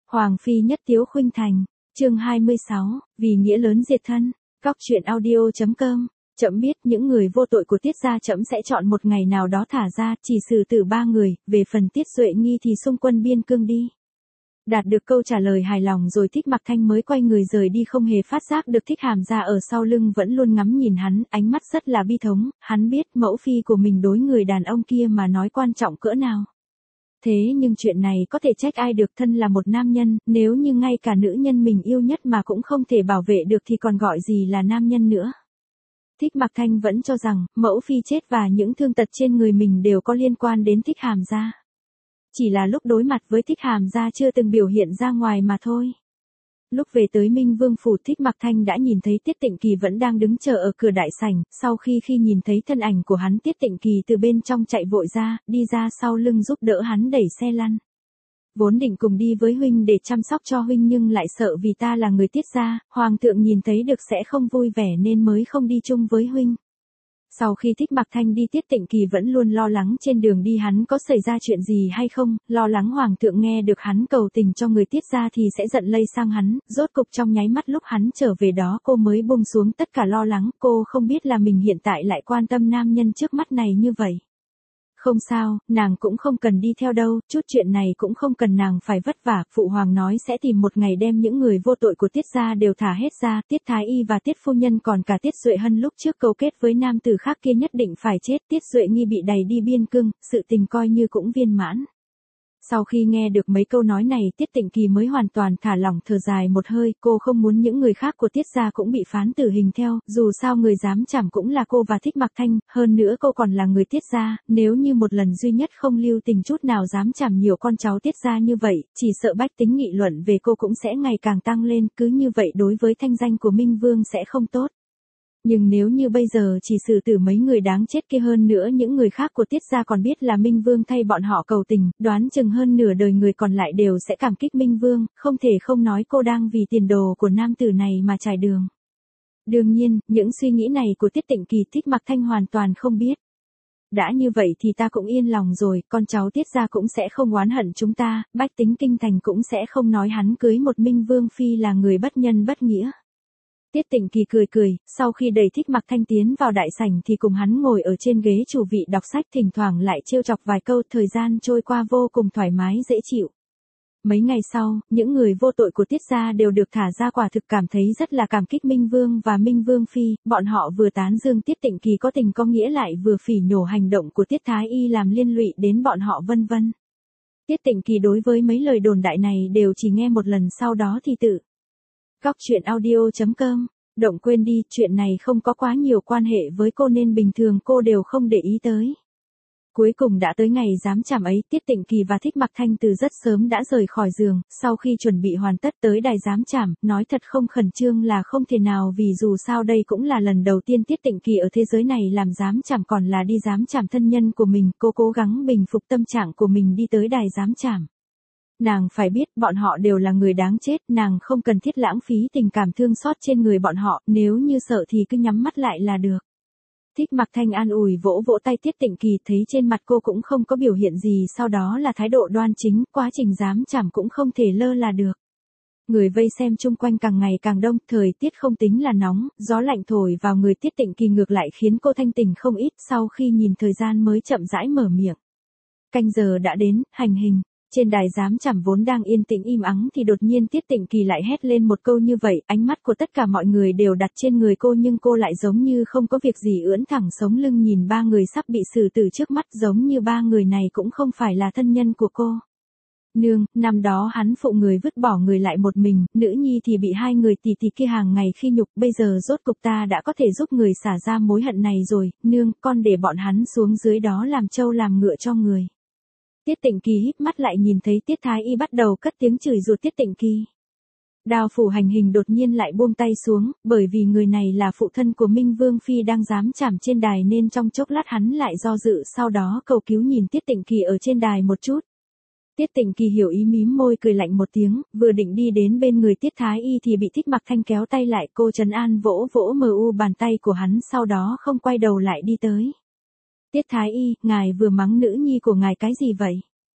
Hoàng phi nhất tiếu khuynh thành, chương 26, vì nghĩa lớn diệt thân. Góc truyện audio.com. Trẫm biết những người vô tội của Tiết gia trẫm sẽ chọn một ngày nào đó thả ra, chỉ xử tử 3 người, về phần Tiết Duệ Nghi thì xung quân biên cương đi. Đạt được câu trả lời hài lòng rồi Thích Mặc Thanh mới quay người rời đi, không hề phát giác được Thích Hàm Gia ở sau lưng vẫn luôn ngắm nhìn hắn, ánh mắt rất là bi thống, hắn biết mẫu phi của mình đối người đàn ông kia mà nói quan trọng cỡ nào. Thế nhưng chuyện này có thể trách ai được, thân là một nam nhân, nếu như ngay cả nữ nhân mình yêu nhất mà cũng không thể bảo vệ được thì còn gọi gì là nam nhân nữa. Thích Mặc Thanh vẫn cho rằng, mẫu phi chết và những thương tật trên người mình đều có liên quan đến Thích Hàm Gia. Chỉ là lúc đối mặt với Thích Hàm Gia chưa từng biểu hiện ra ngoài mà thôi. Lúc về tới Minh Vương phủ, Thích Mặc Thanh đã nhìn thấy Tiết Tịnh Kỳ vẫn đang đứng chờ ở cửa đại sảnh, sau khi nhìn thấy thân ảnh của hắn, Tiết Tịnh Kỳ từ bên trong chạy vội ra, đi ra sau lưng giúp đỡ hắn đẩy xe lăn. Vốn định cùng đi với huynh để chăm sóc cho huynh nhưng lại sợ vì ta là người Tiết gia, hoàng thượng nhìn thấy được sẽ không vui vẻ nên mới không đi chung với huynh. Sau khi Thích Mặc Thanh đi, Tiết Tịnh Kỳ vẫn luôn lo lắng trên đường đi hắn có xảy ra chuyện gì hay không, lo lắng hoàng thượng nghe được hắn cầu tình cho người Tiết gia thì sẽ giận lây sang hắn, rốt cục trong nháy mắt lúc hắn trở về đó cô mới buông xuống tất cả lo lắng, cô không biết là mình hiện tại lại quan tâm nam nhân trước mắt này như vậy. Không sao, nàng cũng không cần đi theo đâu, chút chuyện này cũng không cần nàng phải vất vả, phụ hoàng nói sẽ tìm một ngày đem những người vô tội của Tiết gia đều thả hết ra, Tiết Thái Y và Tiết Phu Nhân còn cả Tiết Duệ Hân lúc trước câu kết với nam tử khác kia nhất định phải chết, Tiết Duệ Nghi bị đày đi biên cương, sự tình coi như cũng viên mãn. Sau khi nghe được mấy câu nói này, Tiết Tịnh Kỳ mới hoàn toàn thả lỏng, thở dài một hơi, cô không muốn những người khác của Tiết gia cũng bị phán tử hình theo, dù sao người dám chảm cũng là cô và Thích Mặc Thanh, hơn nữa cô còn là người Tiết gia, nếu như một lần duy nhất không lưu tình chút nào dám chảm nhiều con cháu Tiết gia như vậy, chỉ sợ bách tính nghị luận về cô cũng sẽ ngày càng tăng lên, cứ như vậy đối với thanh danh của Minh Vương sẽ không tốt. Nhưng nếu như bây giờ chỉ xử tử mấy người đáng chết kia, hơn nữa những người khác của Tiết gia còn biết là Minh Vương thay bọn họ cầu tình, đoán chừng hơn nửa đời người còn lại đều sẽ cảm kích Minh Vương, không thể không nói cô đang vì tiền đồ của nam tử này mà trải đường. Đương nhiên, những suy nghĩ này của Tiết Tịnh Kỳ Thích Mặc Thanh hoàn toàn không biết. Đã như vậy thì ta cũng yên lòng rồi, con cháu Tiết gia cũng sẽ không oán hận chúng ta, bách tính kinh thành cũng sẽ không nói hắn cưới một Minh Vương phi là người bất nhân bất nghĩa. Tiết Tịnh Kỳ cười cười, sau khi đẩy Thích Mặc Thanh tiến vào đại sảnh thì cùng hắn ngồi ở trên ghế chủ vị đọc sách, thỉnh thoảng lại trêu chọc vài câu, thời gian trôi qua vô cùng thoải mái dễ chịu. Mấy ngày sau, những người vô tội của Tiết gia đều được thả ra, quả thực cảm thấy rất là cảm kích Minh Vương và Minh Vương phi, bọn họ vừa tán dương Tiết Tịnh Kỳ có tình có nghĩa lại vừa phỉ nhổ hành động của Tiết Thái Y làm liên lụy đến bọn họ vân vân. Tiết Tịnh Kỳ đối với mấy lời đồn đại này đều chỉ nghe một lần, sau đó thì tự. Góc truyện audio.com. Động quên đi, chuyện này không có quá nhiều quan hệ với cô nên bình thường cô đều không để ý tới. Cuối cùng đã tới ngày giám chảm ấy, Tiết Tịnh Kỳ và Thích Mặc Thanh từ rất sớm đã rời khỏi giường, sau khi chuẩn bị hoàn tất tới đài giám chảm, nói thật không khẩn trương là không thể nào, vì dù sao đây cũng là lần đầu tiên Tiết Tịnh Kỳ ở thế giới này làm giám chảm, còn là đi giám chảm thân nhân của mình, cô cố gắng bình phục tâm trạng của mình đi tới đài giám chảm. Nàng phải biết bọn họ đều là người đáng chết, nàng không cần thiết lãng phí tình cảm thương xót trên người bọn họ, nếu như sợ thì cứ nhắm mắt lại là được. Thích Mặc Thanh an ủi vỗ vỗ tay Tiết Tịnh Kỳ, thấy trên mặt cô cũng không có biểu hiện gì, sau đó là thái độ đoan chính, quá trình giám chảm cũng không thể lơ là được. Người vây xem chung quanh càng ngày càng đông, thời tiết không tính là nóng, gió lạnh thổi vào người Tiết Tịnh Kỳ ngược lại khiến cô thanh tỉnh không ít, sau khi nhìn thời gian mới chậm rãi mở miệng. Canh giờ đã đến, hành hình. Trên đài giám chảm vốn đang yên tĩnh im ắng thì đột nhiên Tiết Tịnh Kỳ lại hét lên một câu như vậy, ánh mắt của tất cả mọi người đều đặt trên người cô nhưng cô lại giống như không có việc gì, ưỡn thẳng sống lưng nhìn 3 người sắp bị xử tử trước mắt, giống như 3 người này cũng không phải là thân nhân của cô. Nương, năm đó hắn phụ người vứt bỏ người lại một mình, nữ nhi thì bị 2 người tỷ tỷ kia hàng ngày khi nhục, bây giờ rốt cục ta đã có thể giúp người xả ra mối hận này rồi, nương, con để bọn hắn xuống dưới đó làm trâu làm ngựa cho người. Tiết Tịnh Kỳ híp mắt lại nhìn thấy Tiết Thái Y bắt đầu cất tiếng chửi rủa Tiết Tịnh Kỳ. Đao phủ hành hình đột nhiên lại buông tay xuống, bởi vì người này là phụ thân của Minh Vương phi đang giám chảm trên đài nên trong chốc lát hắn lại do dự, sau đó cầu cứu nhìn Tiết Tịnh Kỳ ở trên đài một chút. Tiết Tịnh Kỳ hiểu ý mím môi cười lạnh một tiếng, vừa định đi đến bên người Tiết Thái Y thì bị Thích Mặc Thanh kéo tay lại, cô trấn an vỗ vỗ bàn tay của hắn, sau đó không quay đầu lại đi tới. Tiết Thái Y, ngài vừa mắng nữ nhi của ngài cái gì vậy?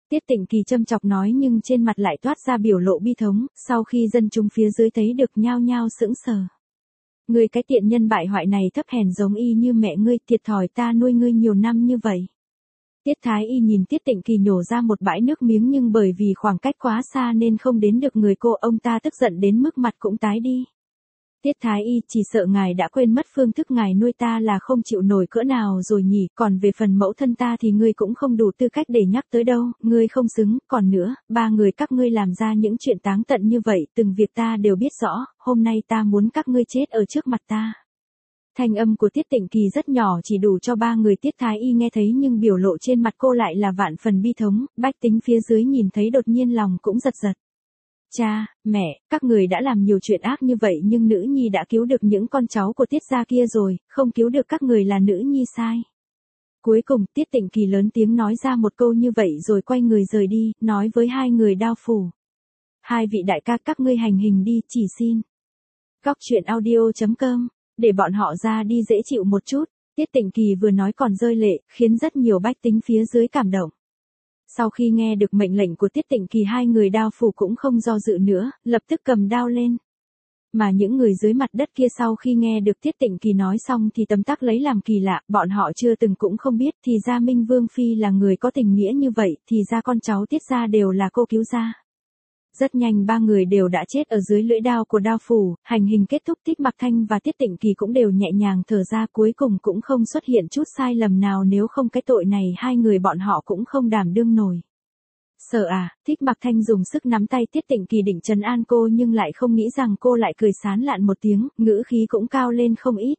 Tiết Tịnh Kỳ châm chọc nói nhưng trên mặt lại toát ra biểu lộ bi thống, sau khi dân chúng phía dưới thấy được nhao nhao sững sờ. Ngươi cái tiện nhân bại hoại này thấp hèn giống y như mẹ ngươi, thiệt thòi ta nuôi ngươi nhiều năm như vậy. Tiết Thái Y nhìn Tiết Tịnh Kỳ nhổ ra một bãi nước miếng nhưng bởi vì khoảng cách quá xa nên không đến được người cô, ông ta tức giận đến mức mặt cũng tái đi. Tiết Thái Y, chỉ sợ ngài đã quên mất phương thức ngài nuôi ta là không chịu nổi cỡ nào rồi nhỉ, còn về phần mẫu thân ta thì ngươi cũng không đủ tư cách để nhắc tới đâu, ngươi không xứng, còn nữa, ba người các ngươi làm ra những chuyện táng tận như vậy, từng việc ta đều biết rõ, hôm nay ta muốn các ngươi chết ở trước mặt ta. Thanh âm của Tiết Tịnh Kỳ rất nhỏ chỉ đủ cho ba người Tiết Thái Y nghe thấy nhưng biểu lộ trên mặt cô lại là vạn phần bi thống, bách tính phía dưới nhìn thấy đột nhiên lòng cũng giật giật. Cha, mẹ, các người đã làm nhiều chuyện ác như vậy nhưng nữ nhi đã cứu được những con cháu của Tiết gia kia rồi, không cứu được các người là nữ nhi sai. Cuối cùng Tiết Tịnh Kỳ lớn tiếng nói ra một câu như vậy rồi quay người rời đi, nói với hai người Đao Phủ. Hai vị đại ca các ngươi hành hình đi, chỉ xin. Góc truyện audio.com, để bọn họ ra đi dễ chịu một chút. Tiết Tịnh Kỳ vừa nói còn rơi lệ, khiến rất nhiều bách tính phía dưới cảm động. Sau khi nghe được mệnh lệnh của Tiết Tịnh Kỳ hai người Đao Phủ cũng không do dự nữa, lập tức cầm đao lên. Mà những người dưới mặt đất kia sau khi nghe được Tiết Tịnh Kỳ nói xong thì tấm tắc lấy làm kỳ lạ, bọn họ chưa từng cũng không biết thì ra Minh Vương Phi là người có tình nghĩa như vậy, thì ra con cháu Tiết gia đều là cô cứu gia. Rất nhanh ba người đều đã chết ở dưới lưỡi đao của Đao Phủ, hành hình kết thúc Thích Mặc Thanh và Tiết Tịnh Kỳ cũng đều nhẹ nhàng thở ra, cuối cùng cũng không xuất hiện chút sai lầm nào, nếu không cái tội này hai người bọn họ cũng không đảm đương nổi. Sợ à, Thích Mặc Thanh dùng sức nắm tay Tiết Tịnh Kỳ định trấn an cô nhưng lại không nghĩ rằng cô lại cười sán lạn một tiếng, ngữ khí cũng cao lên không ít.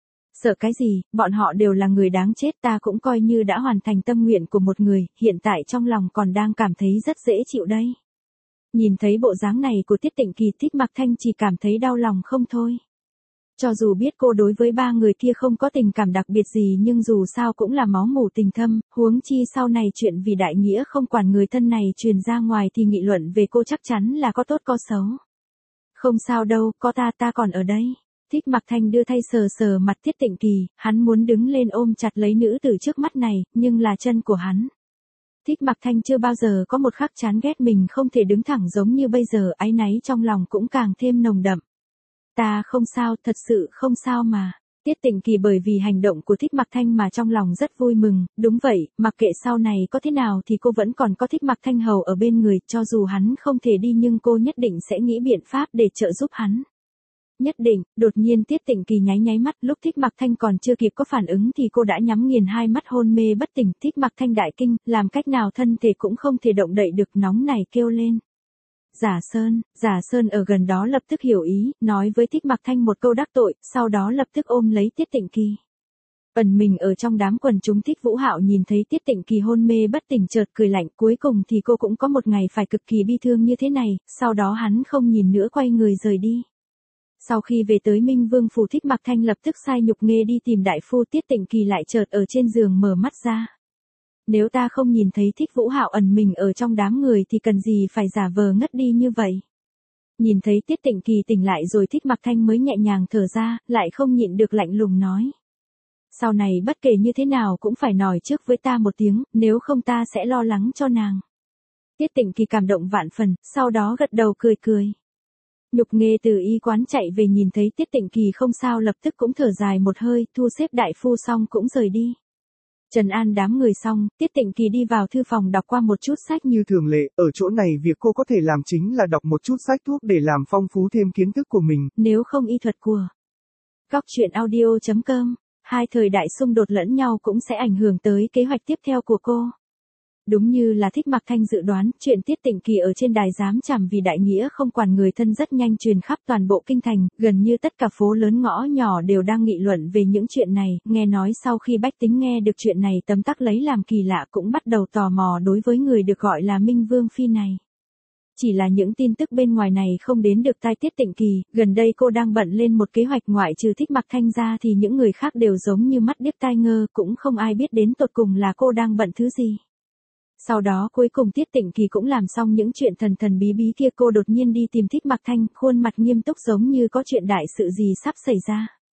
Sợ cái gì, bọn họ đều là người đáng chết, ta cũng coi như đã hoàn thành tâm nguyện của một người, hiện tại trong lòng còn đang cảm thấy rất dễ chịu đây. Nhìn thấy bộ dáng này của Tiết Tịnh Kỳ, Thích Mặc Thanh chỉ cảm thấy đau lòng không thôi. Cho dù biết cô đối với ba người kia không có tình cảm đặc biệt gì nhưng dù sao cũng là máu mủ tình thâm, huống chi sau này chuyện vì đại nghĩa không quản người thân này truyền ra ngoài thì nghị luận về cô chắc chắn là có tốt có xấu. Không sao đâu, có ta còn ở đây. Thích Mặc Thanh đưa tay sờ sờ mặt Tiết Tịnh Kỳ, hắn muốn đứng lên ôm chặt lấy nữ tử trước mắt này, nhưng là chân của hắn. Thích Mặc Thanh chưa bao giờ có một khắc chán ghét mình không thể đứng thẳng giống như bây giờ, áy náy trong lòng cũng càng thêm nồng đậm. Ta không sao, thật sự không sao mà. Tiết Tịnh Kỳ bởi vì hành động của Thích Mặc Thanh mà trong lòng rất vui mừng, đúng vậy, mặc kệ sau này có thế nào thì cô vẫn còn có Thích Mặc Thanh hầu ở bên người, cho dù hắn không thể đi nhưng cô nhất định sẽ nghĩ biện pháp để trợ giúp hắn. Nhất định, đột nhiên Tiết Tịnh Kỳ nháy mắt, lúc Thích Mặc Thanh còn chưa kịp có phản ứng thì cô đã nhắm nghiền hai mắt hôn mê bất tỉnh, Thích Mặc Thanh đại kinh, làm cách nào thân thể cũng không thể động đậy được, nóng này kêu lên. Giả Sơn ở gần đó lập tức hiểu ý, nói với Thích Mặc Thanh một câu đắc tội, sau đó lập tức ôm lấy Tiết Tịnh Kỳ. Ẩn mình ở trong đám quần chúng, Thích Vũ Hạo nhìn thấy Tiết Tịnh Kỳ hôn mê bất tỉnh chợt cười lạnh, cuối cùng thì cô cũng có một ngày phải cực kỳ bi thương như thế này, sau đó hắn không nhìn nữa quay người rời đi. Sau khi về tới Minh Vương phủ, Thích Mặc Thanh lập tức sai Nhục Nghê đi tìm đại phu, Tiết Tịnh Kỳ lại chợt ở trên giường mở mắt ra. Nếu ta không nhìn thấy Thích Vũ Hạo ẩn mình ở trong đám người thì cần gì phải giả vờ ngất đi như vậy. Nhìn thấy Tiết Tịnh Kỳ tỉnh lại rồi Thích Mặc Thanh mới nhẹ nhàng thở ra, lại không nhịn được lạnh lùng nói. Sau này bất kể như thế nào cũng phải nói trước với ta một tiếng, nếu không ta sẽ lo lắng cho nàng. Tiết Tịnh Kỳ cảm động vạn phần, sau đó gật đầu cười cười. Nhục Nghê từ y quán chạy về nhìn thấy Tiết Tịnh Kỳ không sao lập tức cũng thở dài một hơi, thu xếp đại phu xong cũng rời đi. Trần an đám người xong, Tiết Tịnh Kỳ đi vào thư phòng đọc qua một chút sách. Như thường lệ, ở chỗ này việc cô có thể làm chính là đọc một chút sách thuốc để làm phong phú thêm kiến thức của mình. Nếu không y thuật của Góc truyện audio.com, hai thời đại xung đột lẫn nhau cũng sẽ ảnh hưởng tới kế hoạch tiếp theo của cô. Đúng như là Thích Mặc Thanh dự đoán, chuyện Tiết Tịnh Kỳ ở trên đài giám chằm vì đại nghĩa không quản người thân rất nhanh truyền khắp toàn bộ kinh thành, gần như tất cả phố lớn ngõ nhỏ đều đang nghị luận về những chuyện này, nghe nói sau khi bách tính nghe được chuyện này tấm tắc lấy làm kỳ lạ cũng bắt đầu tò mò đối với người được gọi là Minh Vương Phi này. Chỉ là những tin tức bên ngoài này không đến được tai Tiết Tịnh Kỳ, gần đây cô đang bận lên một kế hoạch, ngoại trừ Thích Mặc Thanh ra thì những người khác đều giống như mắt điếc tai ngơ, cũng không ai biết đến tột cùng là cô đang bận thứ gì. Sau đó cuối cùng Tiết Tịnh Kỳ cũng làm xong những chuyện thần thần bí bí kia, cô đột nhiên đi tìm Thích Mặc Thanh, khuôn mặt nghiêm túc giống như có chuyện đại sự gì sắp xảy ra.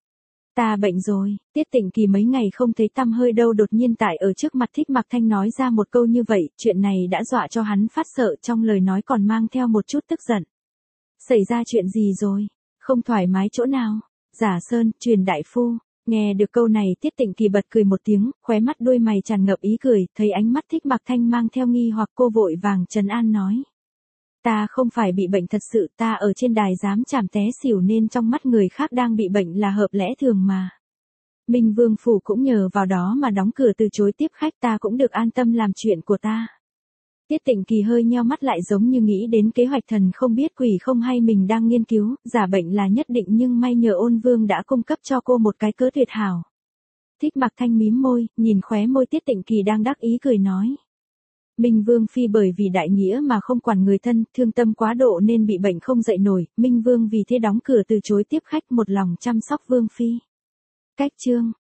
Ta bệnh rồi, Tiết Tịnh Kỳ mấy ngày không thấy tăm hơi đâu, đột nhiên tại ở trước mặt Thích Mặc Thanh nói ra một câu như vậy, chuyện này đã dọa cho hắn phát sợ, trong lời nói còn mang theo một chút tức giận. Xảy ra chuyện gì rồi? Không thoải mái chỗ nào? Giả Sơn, truyền đại phu. Nghe được câu này Tiết Tịnh Kỳ bật cười một tiếng, khóe mắt đôi mày tràn ngập ý cười, thấy ánh mắt Thích Mặc Thanh mang theo nghi hoặc cô vội vàng trấn an nói. Ta không phải bị bệnh thật sự, ta ở trên đài dám chảm té xỉu nên trong mắt người khác đang bị bệnh là hợp lẽ thường mà. Minh Vương Phủ cũng nhờ vào đó mà đóng cửa từ chối tiếp khách, ta cũng được an tâm làm chuyện của ta. Tiết Tịnh Kỳ hơi nheo mắt lại giống như nghĩ đến kế hoạch thần không biết quỷ không hay mình đang nghiên cứu, giả bệnh là nhất định nhưng may nhờ Ôn Vương đã cung cấp cho cô một cái cớ tuyệt hảo. Thích Mặc Thanh mím môi, nhìn khóe môi Tiết Tịnh Kỳ đang đắc ý cười nói. Minh Vương Phi bởi vì đại nghĩa mà không quản người thân, thương tâm quá độ nên bị bệnh không dậy nổi, Minh Vương vì thế đóng cửa từ chối tiếp khách, một lòng chăm sóc Vương Phi. Cách chương